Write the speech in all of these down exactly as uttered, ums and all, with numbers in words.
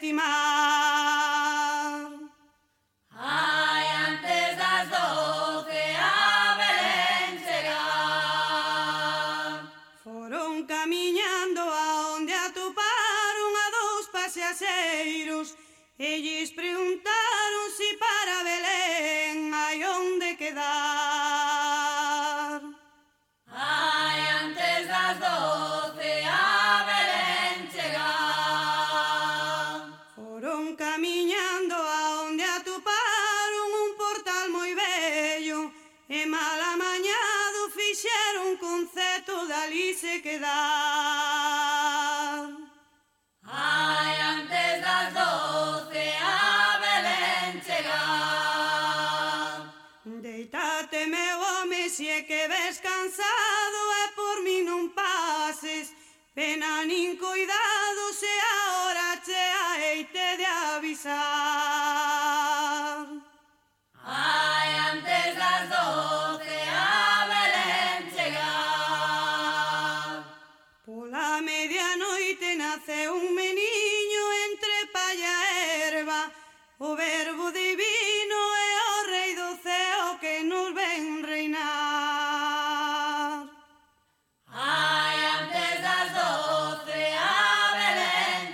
estimar. Ai, antes das doce a Belén chegar. Foron camiñando a onde atoparon a dous paseaseiros e lles preguntaron si para Belén hai onde quedar. Ai, antes das doce a Belén chegar. Foron camiñando a onde atoparon un portal moi bello e mal amañado fixeron concerto de ali se quedar. Ai, antes das doce a Belén chegar. Deitate, meu home, se é que ves cansado e por mí non pases pena nin cuidado se a hora chea heite de avisar. Ai, antes das doce a Belén chegar. Pola medianoite nace un meniño entre palla e erva, o verbo divino é o rei do ceo que nos ven reinar. Ai, antes das doce a Belén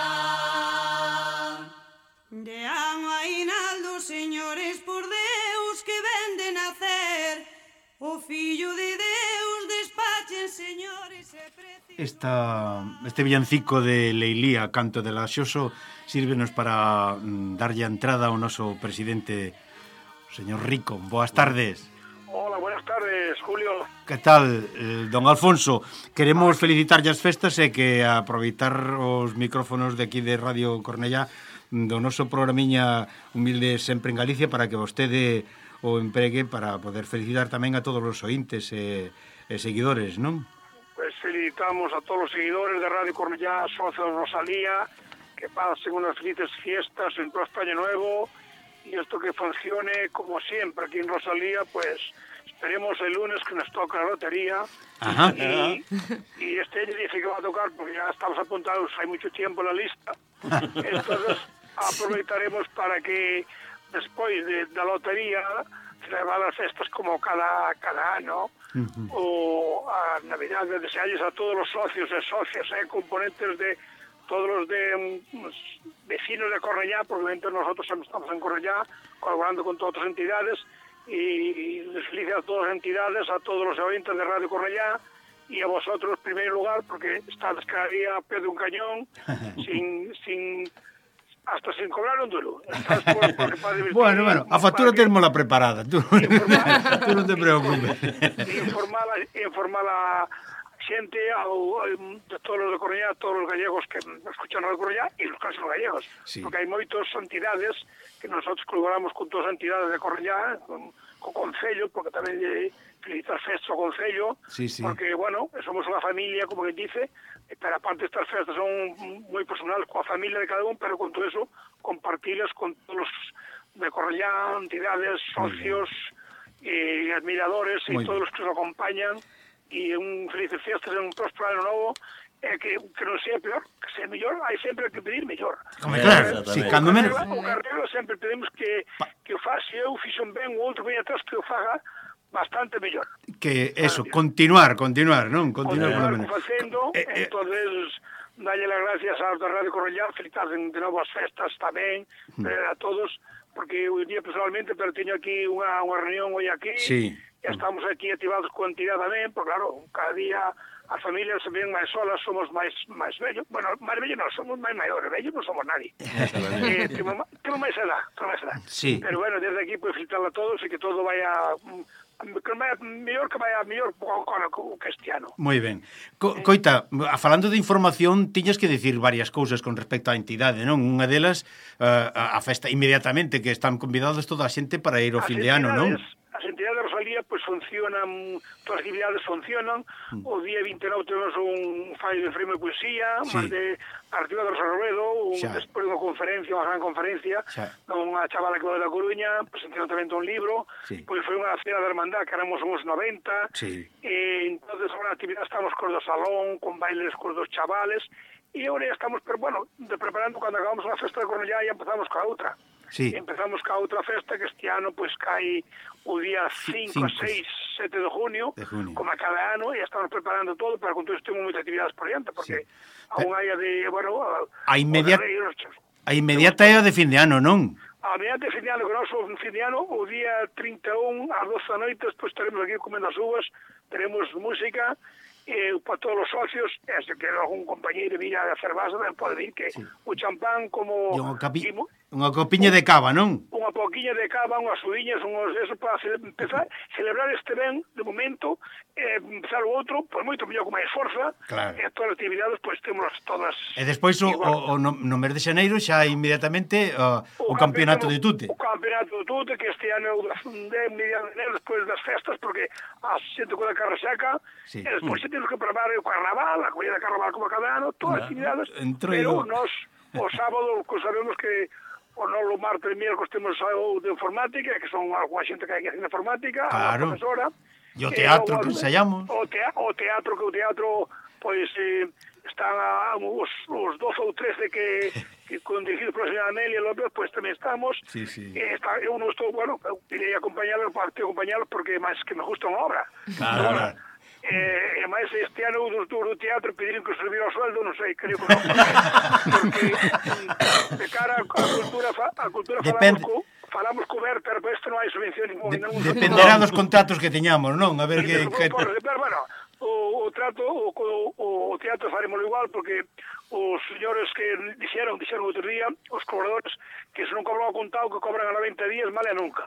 chegar. De ano a inaldo, señores, por Deus, que ven de nacer o fillo de Deus, despachen, señores, e preciso... Esta, este villancico de Leilía, Canto de la Xoso, sírvenos para mm, darlle a entrada ao noso presidente, o señor Rico. Boas tardes. Hola, buenas tardes, Julio. Que tal, eh, don Alfonso? Queremos felicitarlle as festas e que aproveitar os micrófonos de aquí de Radio Cornellá do noso programiña humilde sempre en Galicia para que vostede o empregue para poder felicitar tamén a todos os ointes e, e seguidores, non? Pues felicitamos a todos los seguidores de Radio Cornellá, socios de Rosalía, que pasen unas felices fiestas, un próspero año nuevo, y esto que funcione como siempre aquí en Rosalía, pues esperemos el lunes que nos toca la lotería. Ajá. Y, y este año dice que va a tocar porque ya estamos apuntados, hay mucho tiempo en la lista. Entonces aproveitaremos para que despois de, da lotería celebrar as festas como cada, cada ano, uh-huh. o a Navidade, desealles a todos os socios e socias e componentes de todos os de um, vecinos de Cornellá, porque entre nosotros estamos en Cornellá colaborando con todas as entidades, y les felicito a todas as entidades, a todos os oyentes de Radio Cornellá, y a vosotros en primer lugar, porque estás cada día a pie de un cañón, sin, sin, hasta sin cobrar un duro. Estás por, porque para divertir, bueno, bueno, a factura termola preparada, tú, informar, tú non te preocupes. Informar, informar a xente ao, de todos os de Cornellá, todos os gallegos que escuchan Radio Cornellá e os que son gallegos, sí. Porque hai moitas entidades que nosotros colaboramos con todas as entidades de Cornellá, con, con Concello, porque tamén lle felicitar festas ao Concello, sí, sí. Porque, bueno, somos unha familia, como que dice, pero aparte estas festas son moi personales coa familia de cada un, pero con todo eso compartilas con todos os de Cornellá, entidades, socios e admiradores e todos os que nos acompañan, e un felices fiestas e un próspero ano novo, e que, que non sea peor, que sea mellor, hai sempre que pedir mellor. Como claro, si, cando menos... O carrero sempre pedimos que, que o faça, eu fixo ben, o outro ben atrás que o faga bastante mellor. Que eso, continuar, continuar, non? Continuar, continuar facendo, eh, eh, entonces dalle las gracias aos da Radio Cornellá, felicitar de novo as festas tamén, mm. eh, a todos, porque hoy día personalmente, pero teño aquí unha, unha reunión hoy aquí, sí. E estamos aquí activados con entidade tamén, porque claro, cada día as familias se ven máis solas, somos máis máis vellos, bueno, máis vellos non, somos máis maiores, vellos non somos nadie. eh, temos, temos máis edad, temos máis edad. Sí. Pero bueno, desde aquí pues felicitar a todos e que todo vaya... que vaya mellor que vaya mellor co cristiano. Moi ben. Co coita, falando de información, tiñas que dicir varias cousas con respecto á entidade, non? Unha delas, uh, a festa inmediatamente, que están convidados toda a xente para ir ao fin de ano, non? As entidades de Rosalía pues funcionan, todas as actividades funcionan. Mm. O día vinte e nove temos un fallo de frame de poesía, sí. Máis de Artigo de Rosa Robledo, un, despois unha conferencia, unha gran conferencia, unha chavala que va da Coruña, presentaron tamén un libro, sí. Pois foi unha cena de hermandad que éramos uns noventa, sí. E entonces agora a actividade estamos con do salón, con bailes con dos chavales, e agora ya estamos, pero bueno, de preparando cando acabamos a festa de Cornellá e empezamos coa outra. Sí. Empezamos ca outra festa que este ano pues cae o día cinco, seis, sete de junio, de junio, como a cada ano, e estamos preparando todo para con todo isto temos moitas actividades por diante, porque sí. aún hai a de, bueno, a, inmediat... a inmediata é a de fin de ano, non? A inmediata de fin de ano, que nós o fin de ano, o día trinta e un, ás doce da noite, despois estaremos aquí comendo as uvas, teremos música, e para todos os socios, e se que algún compañeiro vira a cerveza, pode vir que sí. o champán como... E unha, capi... unha copiña de cava, non? Unha poquiña de cava, unhas sudiñas, unhos... Eso para empezar, celebrar este ben, de momento, eh, empezar o outro, pois moito mellor con máis forza, claro. e todas as actividades, pois temos todas... E despois, o, o, o no, no mes de xaneiro, xa inmediatamente uh, o, o campeonato de tute. O campeonato de tute, que este ano de mediados de enero, despois das festas, porque a xente con a carra seca, sí. e despois mm. temos que preparar o carnaval, a comida de carnaval como cada ano, todas as actividades, pero nos, o sábado, que sabemos que o non o martes e miércoles temos o de informática, que son alguna xente que hai que hacer informática, claro. a profesora. E o teatro, que ensaiamos. O, tea, o teatro, que o teatro, pois, eh, están a, os, os doce ou trece que, que con dirigidos por a señora Amelia López, pois tamén estamos. Sí, sí. E está, eu non estou, bueno, eu irei acompañalos, acompañalos porque máis que me gusta unha obra. Claro, claro. Eh, e máis este ano dos do teatro pediron que se subiera o sueldo, non sei, creo que non, porque, porque de cara a cultura, a cultura falamos co, falamos co Ver, pero isto non hai subvención ningún. De, dependerá dos contratos que teñamos, non? A ver que... que... Por, pero, bueno, o, o trato, o, o, o teatro faremoslo igual, porque os señores que dixeron, dixeron outro día, os cobradores, que se non cobran o contado, que cobran a noventa días, male a nunca.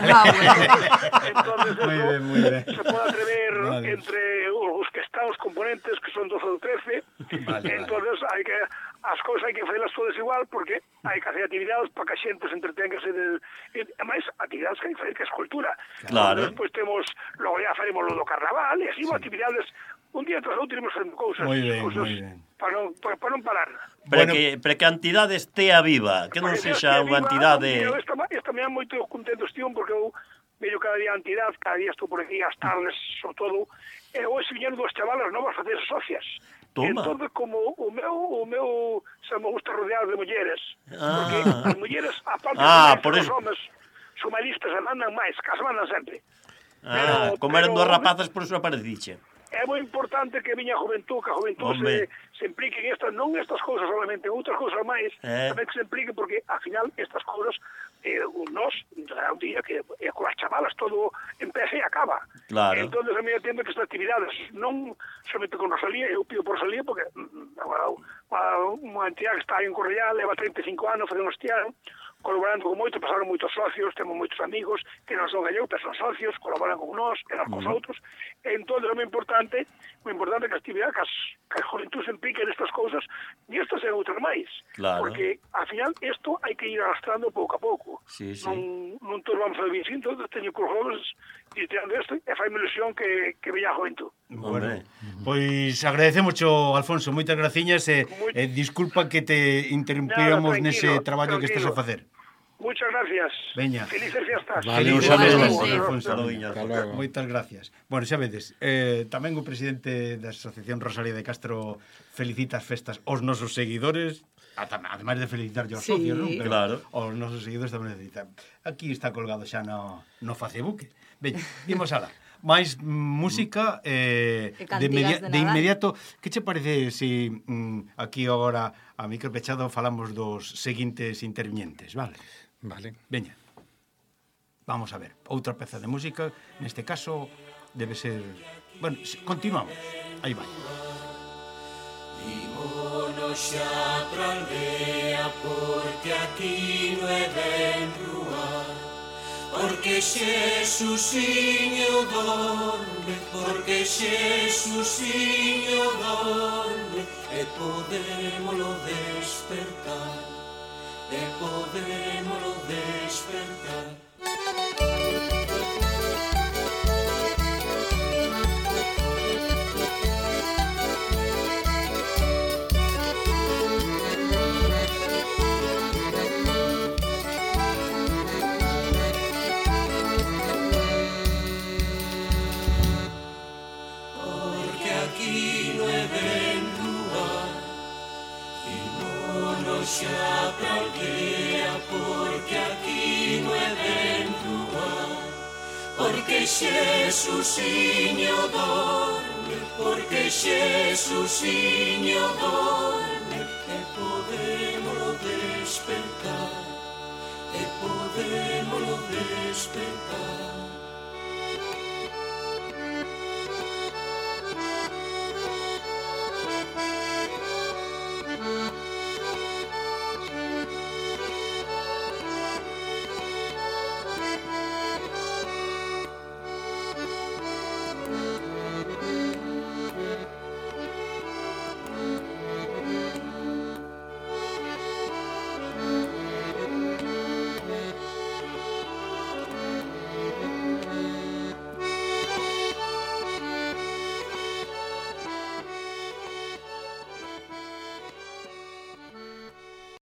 Entonces, muy eso, bien, muy bien. se pode atrever vale. entre os que están os componentes, que son doce ou trece, vale, entonces vale. hai que, as cousas hai que facelas todas igual, porque hai que hacer actividades para que a xente se entretenga, de, e, ademais, actividades que hai que facer, que é escultura. Claro. Despois temos, logo ya faremos lo do carnaval, e así, sí. actividades, un día tras outro iremos facendo cousas, muy bien, cousas muy bien. Para, non, para, para non parar. Para, bueno, que, para que a entidade estea viva, que non sexa unha entidade... Esta, esta me moito contento este un, porque eu vejo cada día a entidade, cada día estou por aquí as tardes, sobre todo, e hoxe viñeron dos chavalas novas a facer socias. Toma. Entón, como o meu, o meu se me gusta rodear de mulleres, ah. porque as mulleres, aparte ah, de por os eso. homes, sumalistas, se mandan máis, que as mandan sempre. Ah, pero, como eran dos rapazas, por eso apareciche. É moi importante que viña a juventud, que a juventud se, se implique en estas, non estas cousas solamente, outras cousas máis, eh. tamén que se implique, porque, ao final, estas cousas, eh, nós, un día que eh, con as chavalas todo empece e acaba. Claro. Entón, a mí entendo que estas actividades, non somente con Rosalía, eu pido por Rosalía, porque unha entidade que está aí en Cornellá, leva treinta e cinco anos, facendo este ano, colaborando con moito, pasaron moitos socios, temos moitos amigos que non son gallegos, pero son socios, colaboran con nós, e nós con os outros. Entón, é moi importante, moi importante que a actividade, que, as, que a juventud se implique nestas cousas, e estas e outras máis. Claro. Porque, ao final, isto hai que ir arrastrando pouco a pouco. Sí, sí. Non, non todos vamos a vivir, entón, teño que os jóvenes ir tirando isto, e fai ilusión que, que veña a juventud. Bueno, pois agradecemos cho, Alfonso, moitas graciñas e, Muy... e disculpa que te interrumpíramos nese traballo que estás a facer. Muchas gracias. Veña. Felices fiestas. Vale, Felices fiestas, Alfonso. Moitas gracias. Bueno, xa vedes, eh, tamén o presidente da Asociación Rosalía de Castro felicita as festas aos nosos seguidores, ademais de felicitar aos sí. socios, non? Pero claro. Aos nosos seguidores tamén felicitan. Aquí está colgado xa no, no Facebook. Veña, vimos ala. máis música eh, de, media, de, de inmediato. Que che parece se si, mm, aquí agora a micro pechado falamos dos seguintes intervinientes, vale? Vale. Veña. Vamos a ver, outra peza de música, neste caso debe ser... Bueno, continuamos. Aí vai. Ímonos xa pra aldea porque aquí non é ben rúa, porque Xesusiño dorme, porque Xesusiño dorme, e podémolo despertar, e podémolo despertar. xa pra aldea, porque aquí non é ben rúa, porque Xesusiño dorme, porque Xesusiño dorme.